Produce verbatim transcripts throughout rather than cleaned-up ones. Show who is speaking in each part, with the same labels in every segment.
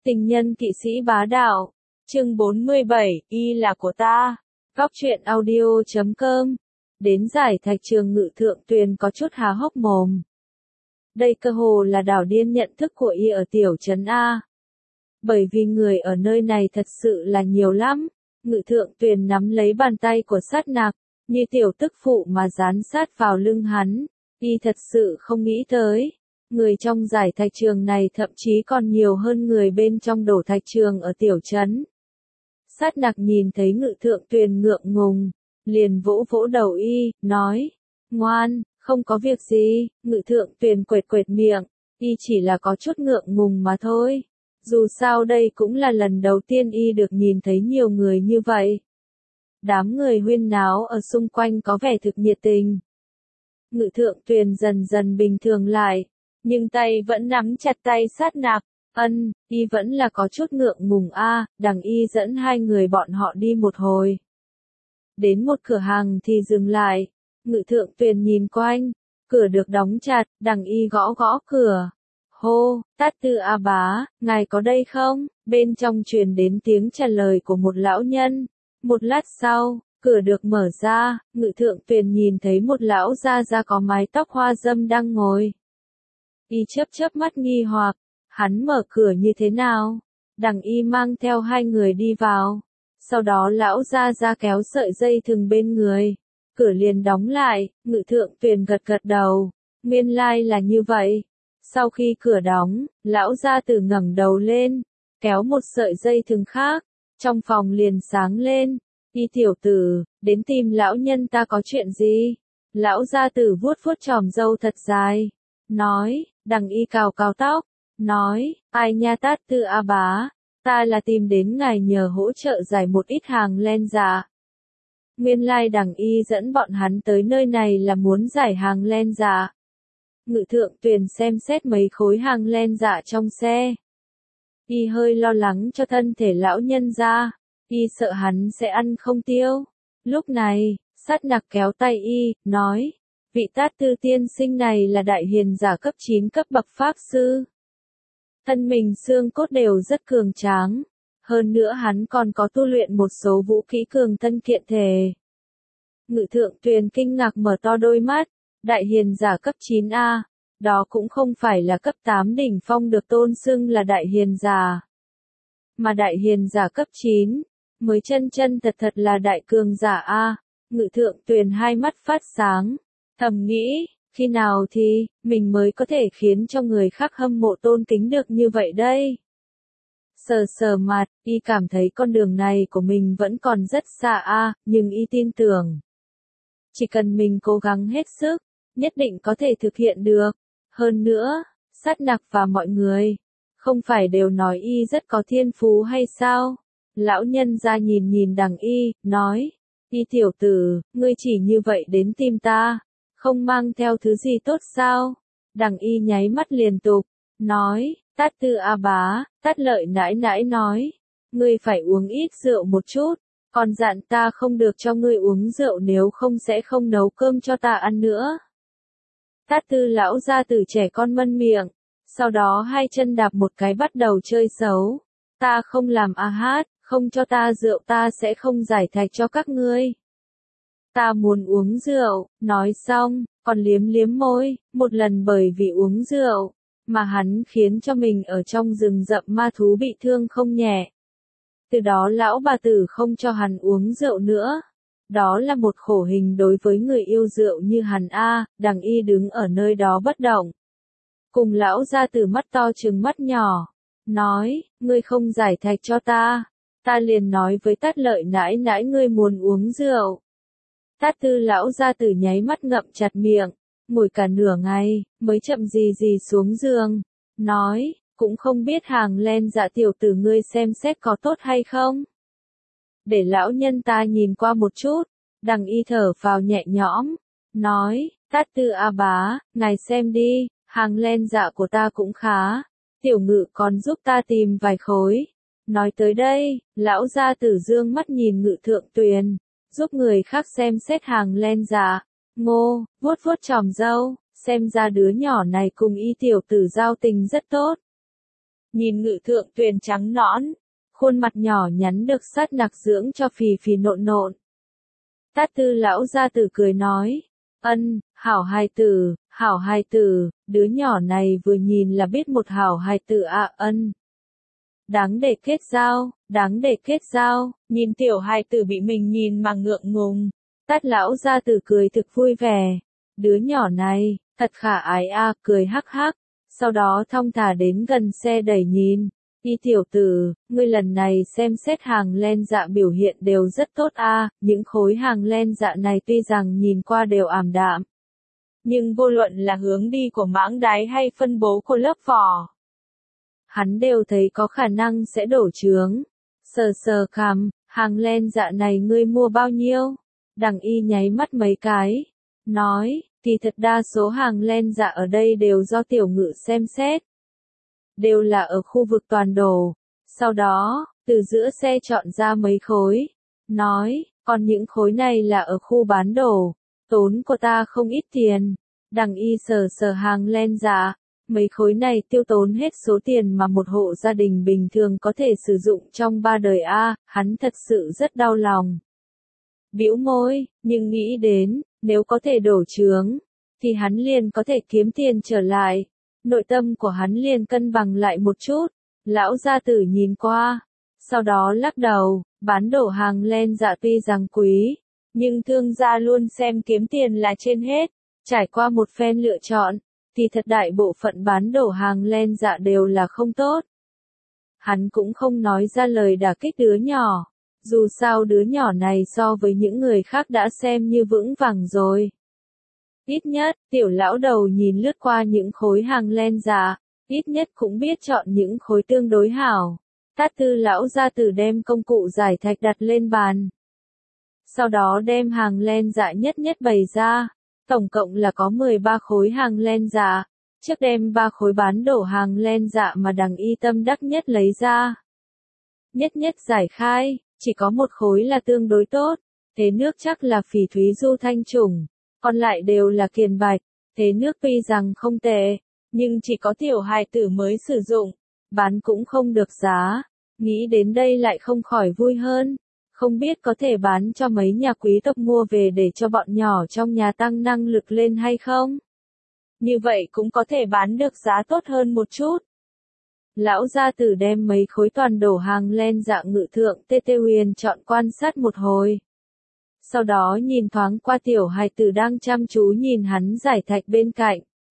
Speaker 1: Tình nhân kỵ sĩ bá đạo. Chương bốn mươi bảy, y là của ta. Góc truyện audio chấm com. Đến giải thạch trường Ngự Thượng Tuyền có chút há hốc mồm. Đây cơ hồ là đảo điên nhận thức của y ở tiểu trấn A. Bởi vì người ở nơi này thật sự là nhiều lắm. Ngự Thượng Tuyền nắm lấy bàn tay của Sát Nặc, như tiểu tức phụ mà dán sát vào lưng hắn. Y thật sự không nghĩ tới. Người trong giải thạch trường này thậm chí còn nhiều hơn người bên trong đổ thạch trường ở tiểu trấn. Sát Nặc nhìn thấy Ngự Thượng Tuyền ngượng ngùng, liền vỗ vỗ đầu y, nói, ngoan, không có việc gì. Ngự Thượng Tuyền quệt quệt miệng, y chỉ là có chút ngượng ngùng mà thôi. Dù sao đây cũng là lần đầu tiên y được nhìn thấy nhiều người như vậy. Đám người huyên náo ở xung quanh có vẻ thực nhiệt tình. Ngự Thượng Tuyền dần dần bình thường lại, nhưng tay vẫn nắm chặt tay Sát Nặc. Ân, y vẫn là có chút ngượng ngùng a. Đằng y dẫn hai người bọn họ đi một hồi. Đến một cửa hàng thì dừng lại. Ngự Thượng Tuyền nhìn quanh, cửa được đóng chặt, đằng y gõ gõ cửa. Hô, Tát Tư A Bá, ngài có đây không? Bên trong truyền đến tiếng trả lời của một lão nhân. Một lát sau, cửa được mở ra, Ngự Thượng Tuyền nhìn thấy một lão gia gia có mái tóc hoa dâm đang ngồi. Y chớp chớp mắt nghi hoặc, hắn mở cửa như thế nào? Đằng y mang theo hai người đi vào. Sau đó lão gia gia kéo sợi dây thừng bên người. Cửa liền đóng lại. Ngự Thượng Tuyền gật gật đầu. Nguyên lai là như vậy. Sau khi cửa đóng, lão gia tử ngẩng đầu lên, kéo một sợi dây thừng khác. Trong phòng liền sáng lên. Y tiểu tử, đến tìm lão nhân ta có chuyện gì? Lão gia tử vuốt vuốt chòm râu thật dài. Nói, đằng y cào cào tóc. Nói, ai nha Tát Tư A Bá, ta là tìm đến ngài nhờ hỗ trợ giải một ít hàng len dạ. Nguyên lai đằng y dẫn bọn hắn tới nơi này là muốn giải hàng len dạ. Ngự Thượng Tuyền xem xét mấy khối hàng len dạ trong xe. Y hơi lo lắng cho thân thể lão nhân ra. Y sợ hắn sẽ ăn không tiêu. Lúc này, Sát Nặc kéo tay y, nói, vị Tát Tư tiên sinh này là đại hiền giả cấp chín cấp bậc pháp sư. Thân mình xương cốt đều rất cường tráng. Hơn nữa hắn còn có tu luyện một số vũ khí cường thân kiện thể. Ngự Thượng Tuyền kinh ngạc mở to đôi mắt. Đại hiền giả cấp chín A. Đó cũng không phải là cấp tám đỉnh phong được tôn xưng là đại hiền giả. Mà đại hiền giả cấp chín. Mới chân chân thật thật là đại cường giả A. Ngự Thượng Tuyền hai mắt phát sáng. Thầm nghĩ, khi nào thì, mình mới có thể khiến cho người khác hâm mộ tôn kính được như vậy đây? Sờ sờ mặt, y cảm thấy con đường này của mình vẫn còn rất xa a, nhưng y tin tưởng. Chỉ cần mình cố gắng hết sức, nhất định có thể thực hiện được. Hơn nữa, Sát Nặc và mọi người, không phải đều nói y rất có thiên phú hay sao? Lão nhân ra nhìn nhìn đằng y, nói, y tiểu tử, ngươi chỉ như vậy đến tìm ta. Không mang theo thứ gì tốt sao? Đằng y nháy mắt liên tục, nói, Tát Tư A Bá, Tát Lợi nãi nãi nói, ngươi phải uống ít rượu một chút, còn dặn ta không được cho ngươi uống rượu nếu không sẽ không nấu cơm cho ta ăn nữa. Tát Tư lão gia tử trẻ con mân miệng, sau đó hai chân đạp một cái bắt đầu chơi xấu. Ta không làm a hát, không cho ta rượu ta sẽ không giải thạch cho các ngươi. Ta muốn uống rượu, nói xong, còn liếm liếm môi, một lần bởi vì uống rượu, mà hắn khiến cho mình ở trong rừng rậm ma thú bị thương không nhẹ. Từ đó lão bà tử không cho hắn uống rượu nữa. Đó là một khổ hình đối với người yêu rượu như hắn a. Đằng y đứng ở nơi đó bất động. Cùng lão ra từ mắt to trừng mắt nhỏ, nói, ngươi không giải thạch cho ta, ta liền nói với Tát Lợi nãi nãi ngươi muốn uống rượu. Tát Tư lão gia tử nháy mắt ngậm chặt miệng, ngồi cả nửa ngày, mới chậm gì gì xuống giường, nói, cũng không biết hàng len dạ tiểu tử ngươi xem xét có tốt hay không. Để lão nhân ta nhìn qua một chút, đằng y thở vào nhẹ nhõm, nói, Tát Tư A Bá, ngài xem đi, hàng len dạ của ta cũng khá, tiểu Ngự còn giúp ta tìm vài khối. Nói tới đây, lão gia tử dương mắt nhìn Ngự Thượng Tuyền. Giúp người khác xem xét hàng len dạ. Ngô, vuốt vuốt chòm râu, xem ra đứa nhỏ này cùng y tiểu tử giao tình rất tốt. nhìn Ngự Thượng Tuyền trắng nõn, khuôn mặt nhỏ nhắn được sát nặc dưỡng cho phì phì nộn nộn. Tát Tư lão gia tử cười nói, ân, hảo hài tử, hảo hài tử, đứa nhỏ này vừa nhìn là biết một hảo hài tử ạ. Ân. Đáng để kết giao, đáng để kết giao, nhìn tiểu hài tử bị mình nhìn mà ngượng ngùng. Tát lão gia tử cười thực vui vẻ. Đứa nhỏ này, thật khả ái a, cười hắc hắc. Sau đó thong thả đến gần xe đẩy nhìn. Y tiểu tử, ngươi lần này xem xét hàng len dạ biểu hiện đều rất tốt a, những khối hàng len dạ này tuy rằng nhìn qua đều ảm đạm. Nhưng vô luận là hướng đi của mãng đáy hay phân bố của lớp vỏ, hắn đều thấy có khả năng sẽ đổ trướng. Sờ sờ cằm, hàng len dạ này ngươi mua bao nhiêu? Đằng Y nháy mắt mấy cái, nói, thì thật đa số hàng len dạ ở đây đều do tiểu ngự xem xét. Đều là ở khu vực toàn đồ. Sau đó, từ giữa xe chọn ra mấy khối. Nói, còn những khối này là ở khu bán đồ. Tốn của ta không ít tiền. Đằng Y sờ sờ hàng len dạ. Mấy khối này tiêu tốn hết số tiền mà một hộ gia đình bình thường có thể sử dụng trong ba đời a, hắn thật sự rất đau lòng. Bĩu môi, nhưng nghĩ đến, nếu có thể đổ trướng, thì hắn liền có thể kiếm tiền trở lại. Nội tâm của hắn liền cân bằng lại một chút. Lão gia tử nhìn qua, sau đó lắc đầu, bán đổ hàng len dạ tuy rằng quý, nhưng thương gia luôn xem kiếm tiền là trên hết. Trải qua một phen lựa chọn, thì thật đại bộ phận bán đổ hàng len dạ đều là không tốt. Hắn cũng không nói ra lời đả kích đứa nhỏ, dù sao đứa nhỏ này so với những người khác đã xem như vững vàng rồi. Ít nhất, tiểu lão đầu nhìn lướt qua những khối hàng len dạ, ít nhất cũng biết chọn những khối tương đối hảo. Tát Tư lão gia tử đem công cụ giải thạch đặt lên bàn. Sau đó đem hàng len dạ nhất nhất bày ra. Tổng cộng là có mười ba khối hàng len dạ. Trước đem ba khối bán đổ hàng len dạ mà đằng Y tâm đắc nhất lấy ra. Nhất nhất giải khai, chỉ có một khối là tương đối tốt. Thế nước chắc là phỉ thúy du thanh trùng. Còn lại đều là kiền bạch. Thế nước tuy rằng không tệ, nhưng chỉ có tiểu hài tử mới sử dụng. Bán cũng không được giá. Nghĩ đến đây lại không khỏi vui hơn. Không biết có thể bán cho mấy nhà quý tộc mua về để cho bọn nhỏ trong nhà tăng năng lực lên hay không? Như vậy cũng có thể bán được giá tốt hơn một chút. Lão gia tử đem mấy khối toàn đổ hàng len dạ Ngự Thượng Tê Tê Huyền chọn quan sát một hồi. Sau đó nhìn thoáng qua tiểu hài tử đang chăm chú nhìn hắn giải thạch bên cạnh.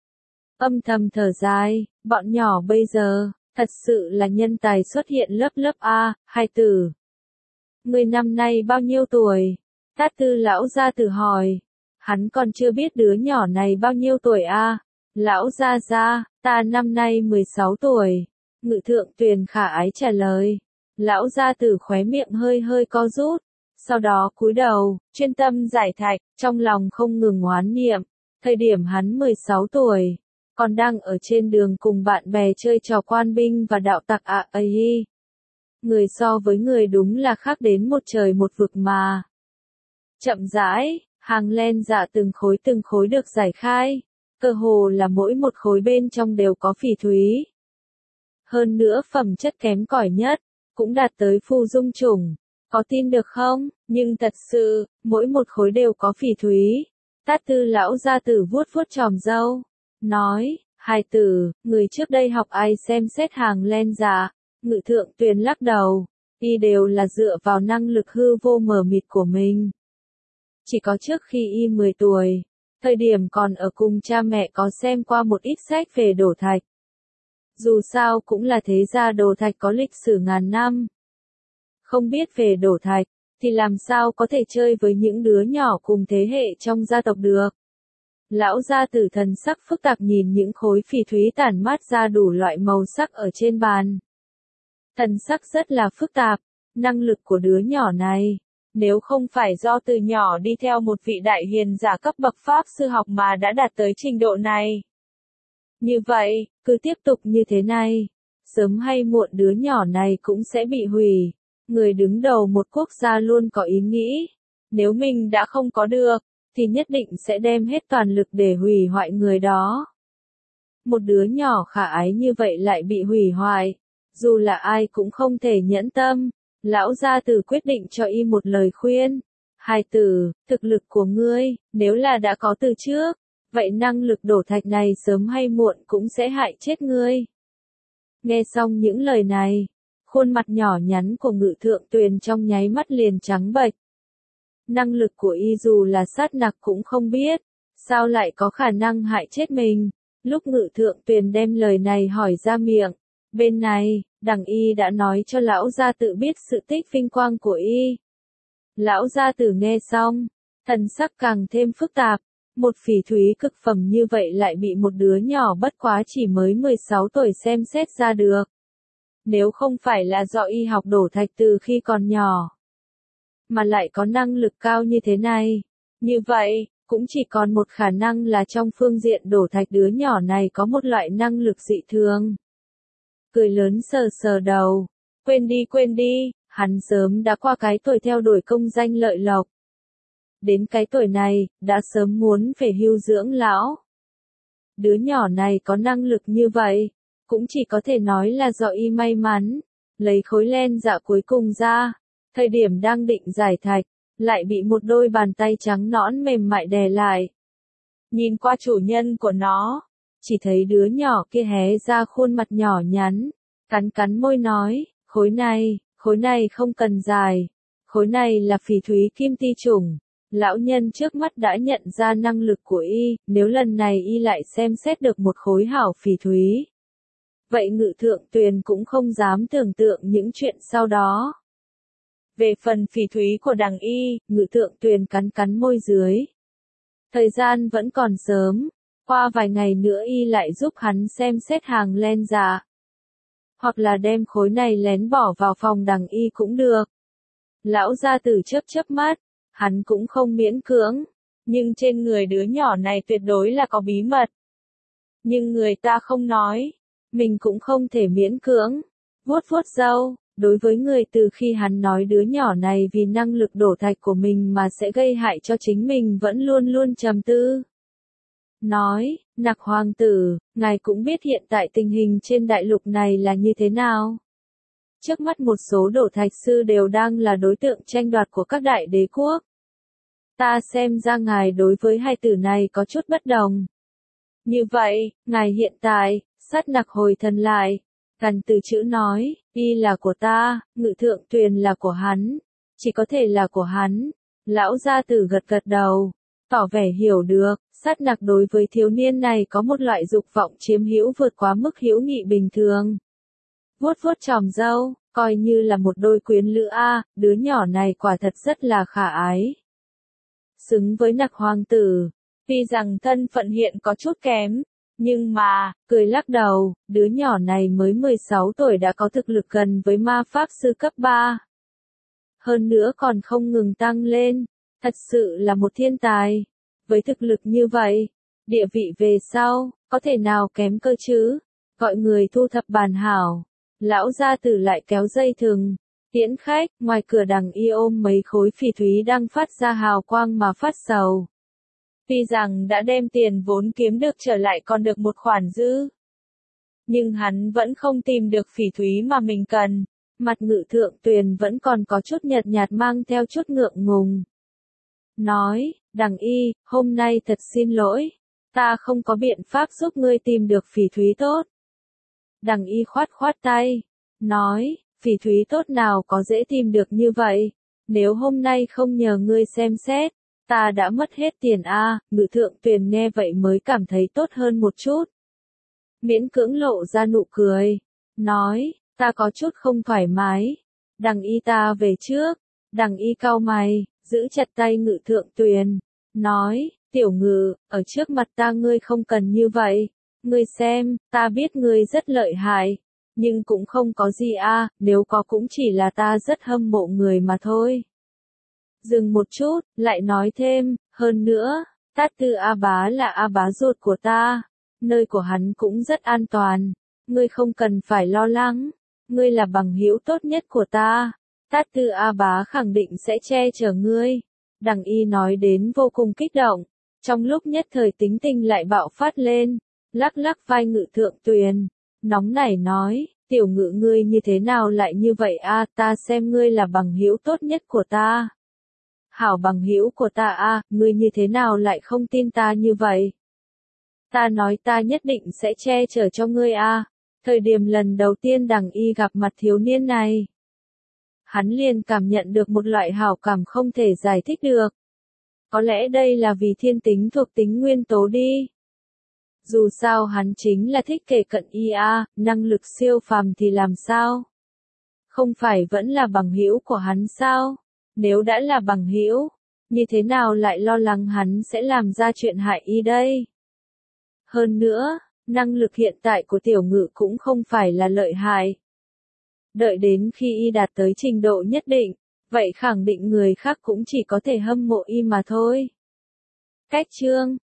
Speaker 1: Âm thầm thở dài, bọn nhỏ bây giờ, thật sự là nhân tài xuất hiện lớp lớp A, hài tử. Ngươi năm nay bao nhiêu tuổi? Tát Tư lão gia tử hỏi. Hắn còn chưa biết đứa nhỏ này bao nhiêu tuổi a. Lão gia gia, ta năm nay mười sáu tuổi. Ngự Thượng Tuyền khả ái trả lời. Lão gia tử khóe miệng hơi hơi co rút. Sau đó cúi đầu, chuyên tâm giải thạch, trong lòng không ngừng oán niệm. Thời điểm hắn mười sáu tuổi, còn đang ở trên đường cùng bạn bè chơi trò quan binh và đạo tặc ạ ấy. Người so với người đúng là khác đến một trời một vực mà. Chậm rãi, hàng len dạ từng khối từng khối được giải khai. Cơ hồ là mỗi một khối bên trong đều có phỉ thúy. Hơn nữa phẩm chất kém cỏi nhất, cũng đạt tới phù dung trùng. Có tin được không? Nhưng thật sự, mỗi một khối đều có phỉ thúy. Tát Tư lão gia tử vuốt vuốt chòm râu. Nói, hài tử, người trước đây học ai xem xét hàng len dạ. Ngự Thượng Tuyền lắc đầu. Y đều là dựa vào năng lực hư vô mờ mịt của mình. Chỉ có trước khi Y mười tuổi, thời điểm còn ở cùng cha mẹ có xem qua một ít sách về đổ thạch. Dù sao cũng là thế gia đồ thạch có lịch sử ngàn năm. Không biết về đổ thạch, thì làm sao có thể chơi với những đứa nhỏ cùng thế hệ trong gia tộc được. Lão gia tử thần sắc phức tạp nhìn những khối phỉ thúy tản mát ra đủ loại màu sắc ở trên bàn. Thần sắc rất là phức tạp, năng lực của đứa nhỏ này, nếu không phải do từ nhỏ đi theo một vị đại hiền giả cấp bậc pháp sư học mà đã đạt tới trình độ này. Như vậy, cứ tiếp tục như thế này, sớm hay muộn đứa nhỏ này cũng sẽ bị hủy. Người đứng đầu một quốc gia luôn có ý nghĩ, nếu mình đã không có được, thì nhất định sẽ đem hết toàn lực để hủy hoại người đó. Một đứa nhỏ khả ái như vậy lại bị hủy hoại, Dù là ai cũng không thể nhẫn tâm, lão gia tử quyết định cho y một lời khuyên. Hài tử, thực lực của ngươi, nếu là đã có từ trước, vậy năng lực đổ thạch này sớm hay muộn cũng sẽ hại chết ngươi. Nghe xong những lời này, khuôn mặt nhỏ nhắn của Ngự Thượng Tuyền trong nháy mắt liền trắng bệch. Năng lực của y dù là sát nặc cũng không biết, sao lại có khả năng hại chết mình. Lúc Ngự Thượng Tuyền đem lời này hỏi ra miệng, bên này, Đằng Y đã nói cho lão gia tử biết sự tích vinh quang của y. Lão gia tử nghe xong, thần sắc càng thêm phức tạp, một phỉ thúy cực phẩm như vậy lại bị một đứa nhỏ bất quá chỉ mới mười sáu tuổi xem xét ra được. Nếu không phải là do y học đổ thạch từ khi còn nhỏ, mà lại có năng lực cao như thế này, như vậy, cũng chỉ còn một khả năng là trong phương diện đổ thạch đứa nhỏ này có một loại năng lực dị thường. Cười lớn sờ sờ đầu, quên đi quên đi, hắn sớm đã qua cái tuổi theo đuổi công danh lợi lộc. Đến cái tuổi này, đã sớm muốn về hưu dưỡng lão. Đứa nhỏ này có năng lực như vậy, cũng chỉ có thể nói là do y may mắn, lấy khối len dạ cuối cùng ra, thời điểm đang định giải thạch, lại bị một đôi bàn tay trắng nõn mềm mại đè lại. Nhìn qua chủ nhân của nó, chỉ thấy đứa nhỏ kia hé ra khuôn mặt nhỏ nhắn, cắn cắn môi nói, khối này, khối này không cần dài, khối này là phỉ thúy kim ti chủng. Lão nhân trước mắt đã nhận ra năng lực của y, nếu lần này y lại xem xét được một khối hảo phỉ thúy. Vậy Ngự Thượng Tuyền cũng không dám tưởng tượng những chuyện sau đó. Về phần phỉ thúy của Đằng Y, Ngự Thượng Tuyền cắn cắn môi dưới. Thời gian vẫn còn sớm, qua vài ngày nữa y lại giúp hắn xem xét hàng len dạ. Hoặc là đem khối này lén bỏ vào phòng Đằng Y cũng được. Lão gia tử chớp chớp mắt, hắn cũng không miễn cưỡng, nhưng trên người đứa nhỏ này tuyệt đối là có bí mật. Nhưng người ta không nói, mình cũng không thể miễn cưỡng. Vuốt vuốt râu, đối với người từ khi hắn nói đứa nhỏ này vì năng lực đổ thạch của mình mà sẽ gây hại cho chính mình vẫn luôn luôn trầm tư. Nói, Nặc hoàng tử, ngài cũng biết hiện tại tình hình trên đại lục này là như thế nào. Trước mắt một số đổ thạch sư đều đang là đối tượng tranh đoạt của các đại đế quốc. Ta xem ra ngài đối với hai tử này có chút bất đồng. Như vậy, ngài hiện tại, sát nặc hồi thần lại, gần từ chữ nói, y là của ta, Ngự Thượng Tuyền là của hắn, chỉ có thể là của hắn. Lão gia tử gật gật đầu, tỏ vẻ hiểu được, sát nặc đối với thiếu niên này có một loại dục vọng chiếm hữu vượt quá mức hữu nghị bình thường. Vuốt vuốt chòm râu, coi như là một đôi quyến lữ a, đứa nhỏ này quả thật rất là khả ái. Xứng với Nặc hoàng tử, tuy rằng thân phận hiện có chút kém, nhưng mà, cười lắc đầu, đứa nhỏ này mới mười sáu tuổi đã có thực lực gần với ma pháp sư cấp ba. Hơn nữa còn không ngừng tăng lên, thật sự là một thiên tài. Với thực lực như vậy, địa vị về sau, có thể nào kém cơ chứ? Gọi người thu thập bàn hảo. Lão gia tử lại kéo dây thừng, tiễn khách, ngoài cửa Đằng Y ôm mấy khối phỉ thúy đang phát ra hào quang mà phát sầu. Tuy rằng đã đem tiền vốn kiếm được trở lại còn được một khoản dư, nhưng hắn vẫn không tìm được phỉ thúy mà mình cần. Mặt Ngự Thượng Tuyền vẫn còn có chút nhợt nhạt mang theo chút ngượng ngùng. Nói, Đằng Y, hôm nay thật xin lỗi, ta không có biện pháp giúp ngươi tìm được phỉ thúy tốt. Đằng Y khoát khoát tay, nói, phỉ thúy tốt nào có dễ tìm được như vậy, nếu hôm nay không nhờ ngươi xem xét, ta đã mất hết tiền a. Ngự Thượng Tuyền nghe vậy mới cảm thấy tốt hơn một chút. Miễn cưỡng lộ ra nụ cười, nói, ta có chút không thoải mái. Đằng Y ta về trước. Đằng Y cau mày, giữ chặt tay Ngự Thượng Tuyền, nói, tiểu Ngự, ở trước mặt ta ngươi không cần như vậy. Ngươi xem, ta biết ngươi rất lợi hại, nhưng cũng không có gì a, nếu có cũng chỉ là ta rất hâm mộ người mà thôi. Dừng một chút, lại nói thêm, hơn nữa, Tát Tư A Bá là A Bá ruột của ta, nơi của hắn cũng rất an toàn, ngươi không cần phải lo lắng, ngươi là bằng hữu tốt nhất của ta, Tát Tư A Bá khẳng định sẽ che chở ngươi. Đằng Y nói đến vô cùng kích động, trong lúc nhất thời tính tình lại bạo phát lên, lắc lắc vai Ngự Thượng Tuyền, nóng nảy nói, Tiểu Ngự ngươi như thế nào lại như vậy a, ta xem ngươi là bằng hữu tốt nhất của ta. Hảo bằng hữu của ta a, ngươi như thế nào lại không tin ta như vậy? Ta nói ta nhất định sẽ che chở cho ngươi a. Thời điểm lần đầu tiên Đằng Y gặp mặt thiếu niên này, hắn liền cảm nhận được một loại hảo cảm không thể giải thích được. Có lẽ đây là vì thiên tính thuộc tính nguyên tố đi. Dù sao hắn chính là thích kể cận y a, năng lực siêu phàm thì làm sao? Không phải vẫn là bằng hữu của hắn sao? Nếu đã là bằng hữu, như thế nào lại lo lắng hắn sẽ làm ra chuyện hại y đây? Hơn nữa, năng lực hiện tại của Tiểu Ngự cũng không phải là lợi hại. Đợi đến khi y đạt tới trình độ nhất định, vậy khẳng định người khác cũng chỉ có thể hâm mộ y mà thôi. Cách chương